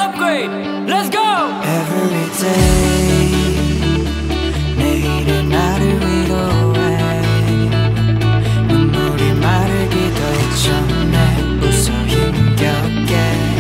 upgrade. Let's go. Every day 내일의 나를 위로해. 눈물이 마르기도 전에 웃어 힘겹게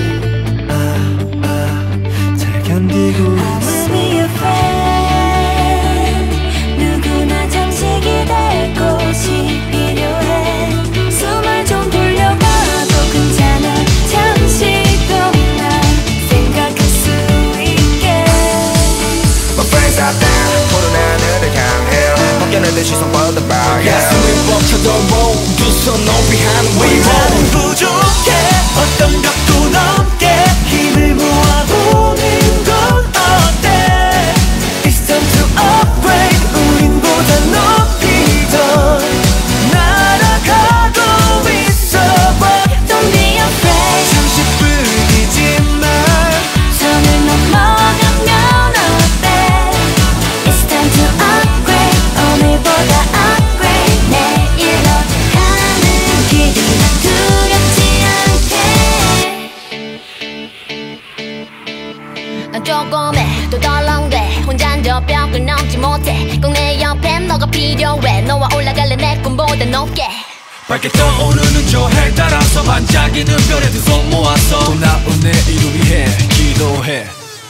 잘 견디고 있어. I will be your friend. 누구나 잠시 기댈 곳이 필요해. 숨을 좀 돌려봐도 괜찮아. 잠시 동안 생각할 수 있게. My friends out there 푸른 하늘을 향해 벗겨내듯 시선 뻗어봐. 가슴이 벅차도 모두 손 높이 하는 위로. 나는 부족해 어떤 벽도 넘게 힘을 모아보는 건 어때. It's time to upgrade. 우린 보다 높이 더 날아가고 있어. But Don't be afraid. 잠시뿐이지만 선을 넘어가면 어때. It's time to upgrade. 오늘보다 upgrade. 내일로 가는 길이 두렵지 않게. 난 조금해 또 덜렁대. 혼잔 저 벽을 넘지 못해. 꼭 내 옆에 너가 필요해. 너와 올라갈래 내 꿈보다 높게. 밝게 떠오르는 저 해 따라서 반짝이는 별에 두 손 모아서 또 나온 내일을 위해 기도해.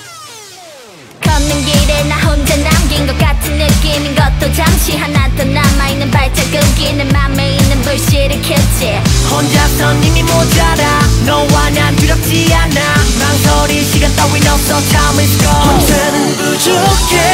걷는 길에 나 혼자 남긴 것 같은 느낌인 것도 잠시 하나 더 남아있는 발자국이 내 맘에 있는 불씨를 켰지. 혼자선 이미 모자라. 너와 난 두렵지 않아. 망설일 시간 따윈 없어. Time is gone. 혼자는 부족해